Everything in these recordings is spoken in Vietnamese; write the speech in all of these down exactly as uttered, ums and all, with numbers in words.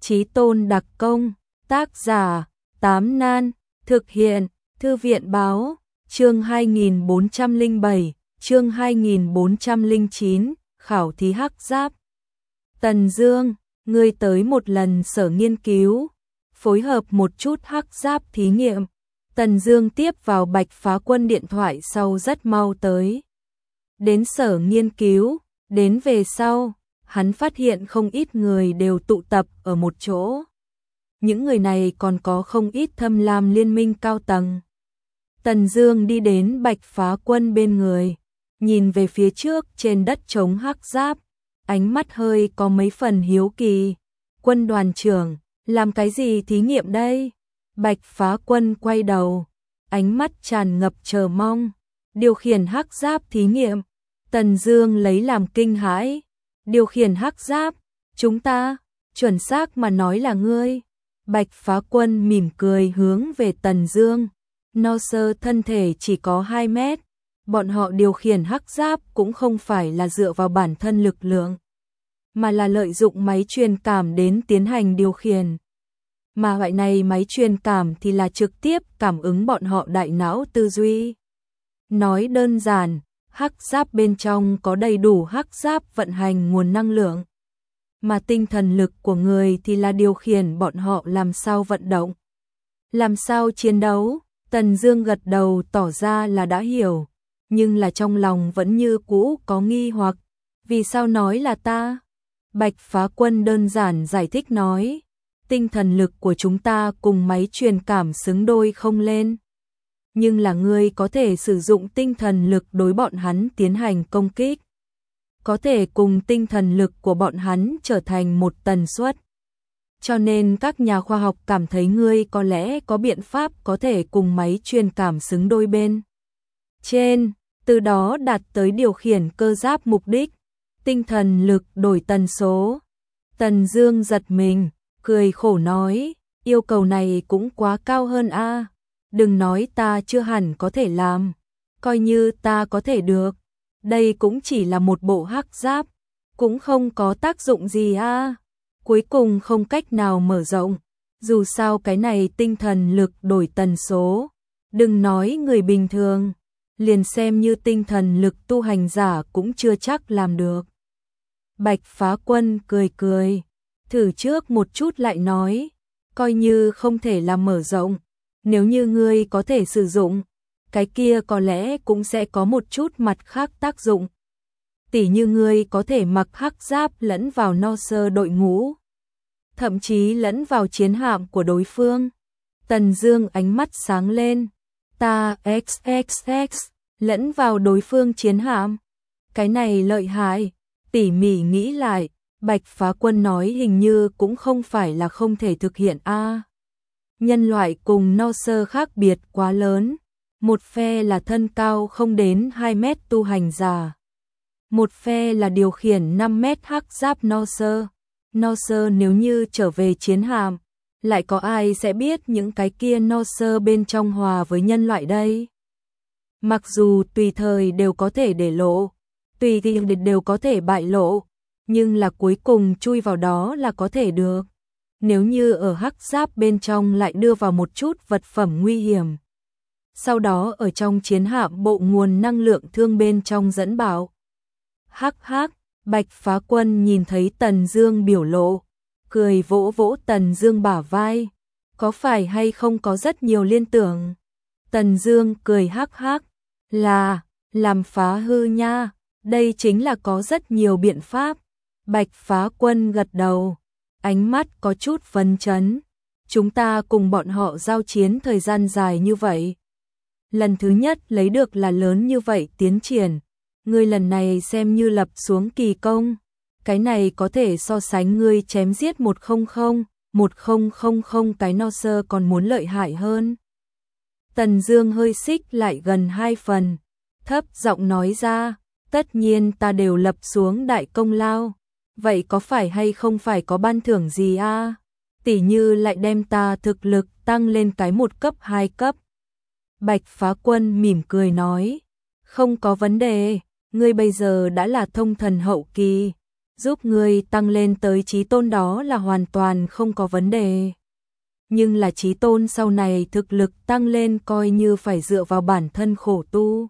Chí tôn đặc công, tác giả, Tám Nan, thực hiện, Thư viện báo, chương hai nghìn bốn trăm lẻ bảy, chương hai nghìn bốn trăm lẻ chín, khảo thí hắc giáp. Tần Dương, ngươi tới một lần sở nghiên cứu, phối hợp một chút hắc giáp thí nghiệm. Tần Dương tiếp vào Bạch Phá Quân điện thoại sau rất mau tới. Đến sở nghiên cứu, đến về sau, hắn phát hiện không ít người đều tụ tập ở một chỗ. Những người này còn có không ít thâm lam liên minh cao tầng. Tần Dương đi đến Bạch Phá Quân bên người, nhìn về phía trước trên đất trống hắc giáp, ánh mắt hơi có mấy phần hiếu kỳ. Quân đoàn trưởng, làm cái gì thí nghiệm đây? Bạch Phá Quân quay đầu, ánh mắt tràn ngập chờ mong. Điều khiển hắc giáp thí nghiệm. Tần Dương lấy làm kinh hãi. Điều khiển hắc giáp, chúng ta, chuẩn xác mà nói là ngươi. Bạch Phá Quân mỉm cười hướng về Tần Dương. No sơ thân thể chỉ có hai mét, bọn họ điều khiển hắc giáp cũng không phải là dựa vào bản thân lực lượng, mà là lợi dụng máy truyền cảm đến tiến hành điều khiển. Mà loại này máy truyền cảm thì là trực tiếp cảm ứng bọn họ đại não tư duy. Nói đơn giản, hắc giáp bên trong có đầy đủ hắc giáp vận hành nguồn năng lượng, mà tinh thần lực của người thì là điều khiển bọn họ làm sao vận động, làm sao chiến đấu. Tần Dương gật đầu tỏ ra là đã hiểu, nhưng là trong lòng vẫn như cũ có nghi hoặc. Vì sao nói là ta? Bạch Phá Quân đơn giản giải thích nói, tinh thần lực của chúng ta cùng máy truyền cảm xứng đôi không lên. Nhưng là ngươi có thể sử dụng tinh thần lực đối bọn hắn tiến hành công kích, có thể cùng tinh thần lực của bọn hắn trở thành một tần suất. Cho nên các nhà khoa học cảm thấy ngươi có lẽ có biện pháp có thể cùng máy truyền cảm xứng đôi bên trên, từ đó đạt tới điều khiển cơ giáp mục đích, tinh thần lực đổi tần số. Tần Dương giật mình, cười khổ nói, yêu cầu này cũng quá cao hơn a. Đừng nói ta chưa hẳn có thể làm, coi như ta có thể được, đây cũng chỉ là một bộ hắc giáp, cũng không có tác dụng gì a. Cuối cùng không cách nào mở rộng, dù sao cái này tinh thần lực đổi tần số, đừng nói người bình thường, liền xem như tinh thần lực tu hành giả cũng chưa chắc làm được. Bạch Phá Quân cười cười, thử trước một chút lại nói, coi như không thể làm mở rộng, nếu như ngươi có thể sử dụng, cái kia có lẽ cũng sẽ có một chút mặt khác tác dụng. Tỉ như ngươi có thể mặc hắc giáp lẫn vào no sơ đội ngũ, thậm chí lẫn vào chiến hạm của đối phương. Tần Dương ánh mắt sáng lên, ta xx x lẫn vào đối phương chiến hạm, cái này lợi hại. Tỉ mỉ nghĩ lại, Bạch Phá Quân nói hình như cũng không phải là không thể thực hiện a. Nhân loại cùng no sơ khác biệt quá lớn, một phe là thân cao không đến hai mét tu hành giả, một phe là điều khiển năm mét hắc giáp no sơ. No sơ nếu như trở về chiến hạm, lại có ai sẽ biết những cái kia no sơ bên trong hòa với nhân loại đây? Mặc dù tùy thời đều có thể để lộ, tùy thì đều có thể bại lộ, nhưng là cuối cùng chui vào đó là có thể được. Nếu như ở hắc giáp bên trong lại đưa vào một chút vật phẩm nguy hiểm, sau đó ở trong chiến hạm bộ nguồn năng lượng thương bên trong dẫn bảo. Hắc hắc, Bạch Phá Quân nhìn thấy Tần Dương biểu lộ, cười vỗ vỗ Tần Dương bả vai, có phải hay không có rất nhiều liên tưởng? Tần Dương cười hắc hắc, là, làm phá hư nha, đây chính là có rất nhiều biện pháp. Bạch Phá Quân gật đầu, ánh mắt có chút phấn chấn, chúng ta cùng bọn họ giao chiến thời gian dài như vậy, lần thứ nhất lấy được là lớn như vậy tiến triển, ngươi lần này xem như lập xuống kỳ công, cái này có thể so sánh ngươi chém giết một không không, một không không không cái no sơ còn muốn lợi hại hơn. Tần Dương hơi xích lại gần hai phần, thấp giọng nói ra, tất nhiên ta đều lập xuống đại công lao, vậy có phải hay không phải có ban thưởng gì a? Tỉ như lại đem ta thực lực tăng lên cái một cấp hai cấp. Bạch Phá Quân mỉm cười nói, không có vấn đề, ngươi bây giờ đã là thông thần hậu kỳ, giúp ngươi tăng lên tới chí tôn đó là hoàn toàn không có vấn đề. Nhưng là chí tôn sau này thực lực tăng lên coi như phải dựa vào bản thân khổ tu.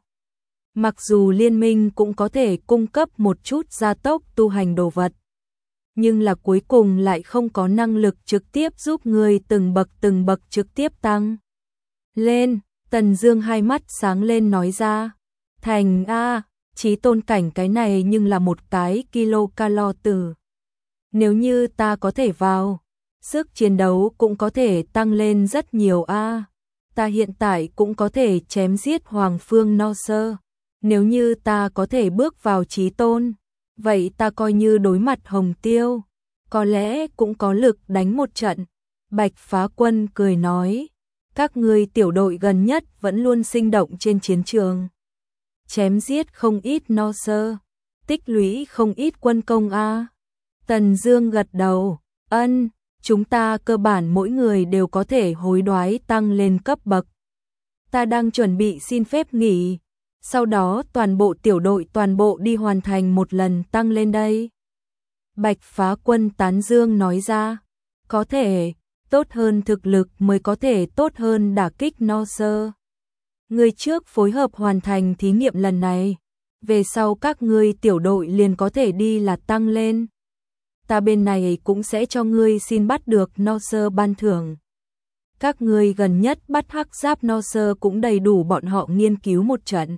Mặc dù liên minh cũng có thể cung cấp một chút gia tốc tu hành đồ vật, nhưng là cuối cùng lại không có năng lực trực tiếp giúp ngươi từng bậc từng bậc trực tiếp tăng lên. Tần Dương hai mắt sáng lên nói ra, thành a, chí tôn cảnh cái này nhưng là một cái kilocalo tử. Nếu như ta có thể vào, sức chiến đấu cũng có thể tăng lên rất nhiều a. Ta hiện tại cũng có thể chém giết Hoàng Phương No Sơ. Nếu như ta có thể bước vào chí tôn, vậy ta coi như đối mặt Hồng Tiêu, có lẽ cũng có lực đánh một trận. Bạch Phá Quân cười nói, các ngươi tiểu đội gần nhất vẫn luôn sinh động trên chiến trường, chém giết không ít No Sơ, tích lũy không ít quân công a. Tần Dương gật đầu, ân, chúng ta cơ bản mỗi người đều có thể hối đoái tăng lên cấp bậc. Ta đang chuẩn bị xin phép nghỉ, sau đó toàn bộ tiểu đội toàn bộ đi hoàn thành một lần tăng lên đây. Bạch Phá Quân tán dương nói ra, có thể, tốt hơn thực lực mới có thể tốt hơn đả kích No Sơ. Người trước phối hợp hoàn thành thí nghiệm lần này, về sau các ngươi tiểu đội liền có thể đi là tăng lên. Ta bên này cũng sẽ cho ngươi xin bắt được No Sơ ban thưởng. Các ngươi gần nhất bắt hắc giáp No Sơ cũng đầy đủ bọn họ nghiên cứu một trận.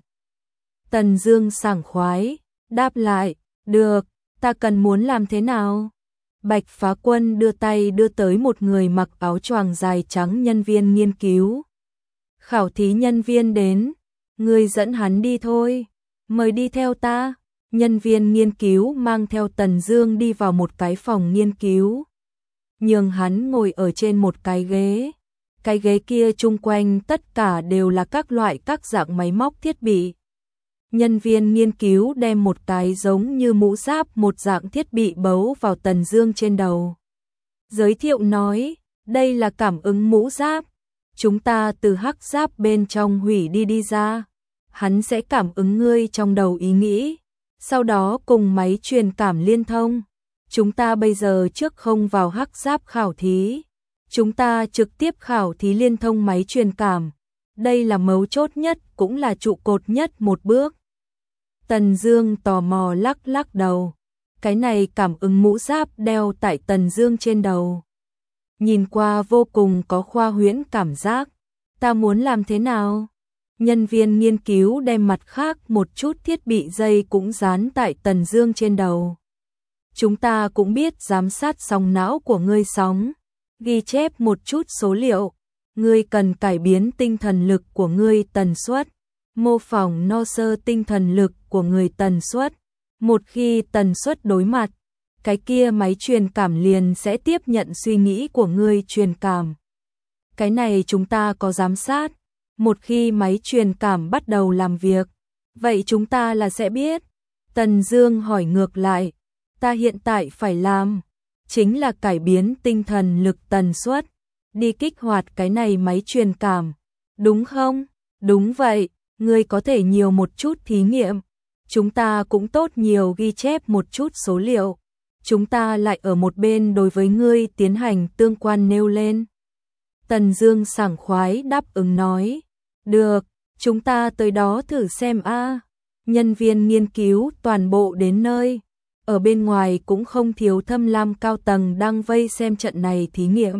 Tần Dương sảng khoái, đáp lại, được, ta cần muốn làm thế nào? Bạch Phá Quân đưa tay đưa tới một người mặc áo choàng dài trắng nhân viên nghiên cứu. Khảo thí nhân viên đến, ngươi dẫn hắn đi thôi, mời đi theo ta. Nhân viên nghiên cứu mang theo Tần Dương đi vào một cái phòng nghiên cứu. Nhường hắn ngồi ở trên một cái ghế. Cái ghế kia chung quanh tất cả đều là các loại các dạng máy móc thiết bị. Nhân viên nghiên cứu đem một cái giống như mũ giáp một dạng thiết bị bấu vào Tần Dương trên đầu. Giới thiệu nói, đây là cảm ứng mũ giáp. Chúng ta từ hắc giáp bên trong hủy đi đi ra. Hắn sẽ cảm ứng ngươi trong đầu ý nghĩ. Sau đó cùng máy truyền cảm liên thông. Chúng ta bây giờ trước không vào hắc giáp khảo thí. Chúng ta trực tiếp khảo thí liên thông máy truyền cảm. Đây là mấu chốt nhất cũng là trụ cột nhất một bước. Tần Dương tò mò lắc lắc đầu. Cái này cảm ứng mũ giáp đeo tại Tần Dương trên đầu. Nhìn qua vô cùng có khoa huyễn cảm giác. Ta muốn làm thế nào? Nhân viên nghiên cứu đem mặt khác một chút thiết bị dây cũng dán tại Tần Dương trên đầu. Chúng ta cũng biết giám sát sóng não của ngươi sóng, ghi chép một chút số liệu. Ngươi cần cải biến tinh thần lực của ngươi tần suất, mô phỏng No Sơ tinh thần lực của người tần suất. Một khi tần suất đối mặt, cái kia máy truyền cảm liền sẽ tiếp nhận suy nghĩ của ngươi truyền cảm. Cái này chúng ta có giám sát. Một khi máy truyền cảm bắt đầu làm việc, vậy chúng ta là sẽ biết. Tần Dương hỏi ngược lại, ta hiện tại phải làm chính là cải biến tinh thần lực tần suất, đi kích hoạt cái này máy truyền cảm, đúng không? Đúng vậy, ngươi có thể nhiều một chút thí nghiệm, chúng ta cũng tốt nhiều ghi chép một chút số liệu, chúng ta lại ở một bên đối với ngươi tiến hành tương quan nêu lên. Tần Dương sảng khoái đáp ứng nói, được, chúng ta tới đó thử xem a. Nhân viên nghiên cứu toàn bộ đến nơi, ở bên ngoài cũng không thiếu thâm lam cao tầng đang vây xem trận này thí nghiệm.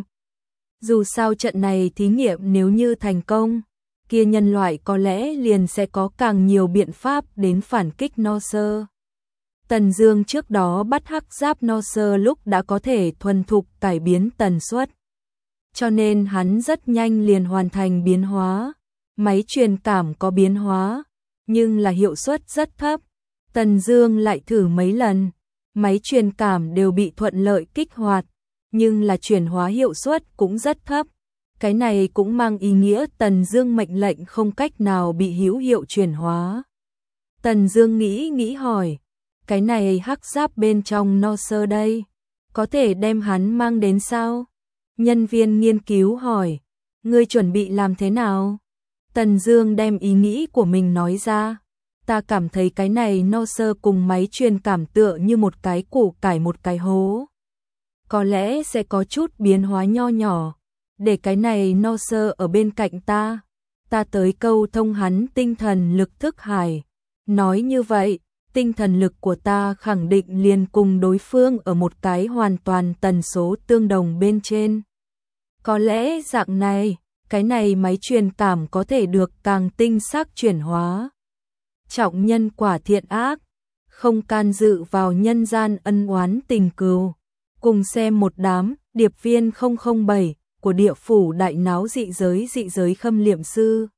Dù sao trận này thí nghiệm nếu như thành công, kia nhân loại có lẽ liền sẽ có càng nhiều biện pháp đến phản kích No Sơ. Tần Dương trước đó bắt hắc giáp No Sơ lúc đã có thể thuần thục cải biến tần suất, cho nên hắn rất nhanh liền hoàn thành biến hóa. Máy truyền cảm có biến hóa, nhưng là hiệu suất rất thấp. Tần Dương lại thử mấy lần, máy truyền cảm đều bị thuận lợi kích hoạt, nhưng là chuyển hóa hiệu suất cũng rất thấp. Cái này cũng mang ý nghĩa Tần Dương mệnh lệnh không cách nào bị hữu hiệu chuyển hóa. Tần Dương nghĩ nghĩ hỏi, cái này hắc giáp bên trong No Sơ đây, có thể đem hắn mang đến sao? Nhân viên nghiên cứu hỏi, ngươi chuẩn bị làm thế nào? Tần Dương đem ý nghĩ của mình nói ra, ta cảm thấy cái này no sơ cùng máy truyền cảm tựa như một cái củ cải một cái hố. Có lẽ sẽ có chút biến hóa nho nhỏ, để cái này no sơ ở bên cạnh ta. Ta tới câu thông hắn tinh thần lực thức hải. Nói như vậy, tinh thần lực của ta khẳng định liền cùng đối phương ở một cái hoàn toàn tần số tương đồng bên trên. Có lẽ dạng này, cái này máy truyền cảm có thể được càng tinh xác chuyển hóa. Trọng nhân quả thiện ác, không can dự vào nhân gian ân oán tình cừu. Cùng xem một đám điệp viên không không bảy của địa phủ đại náo dị giới dị giới khâm liệm sư.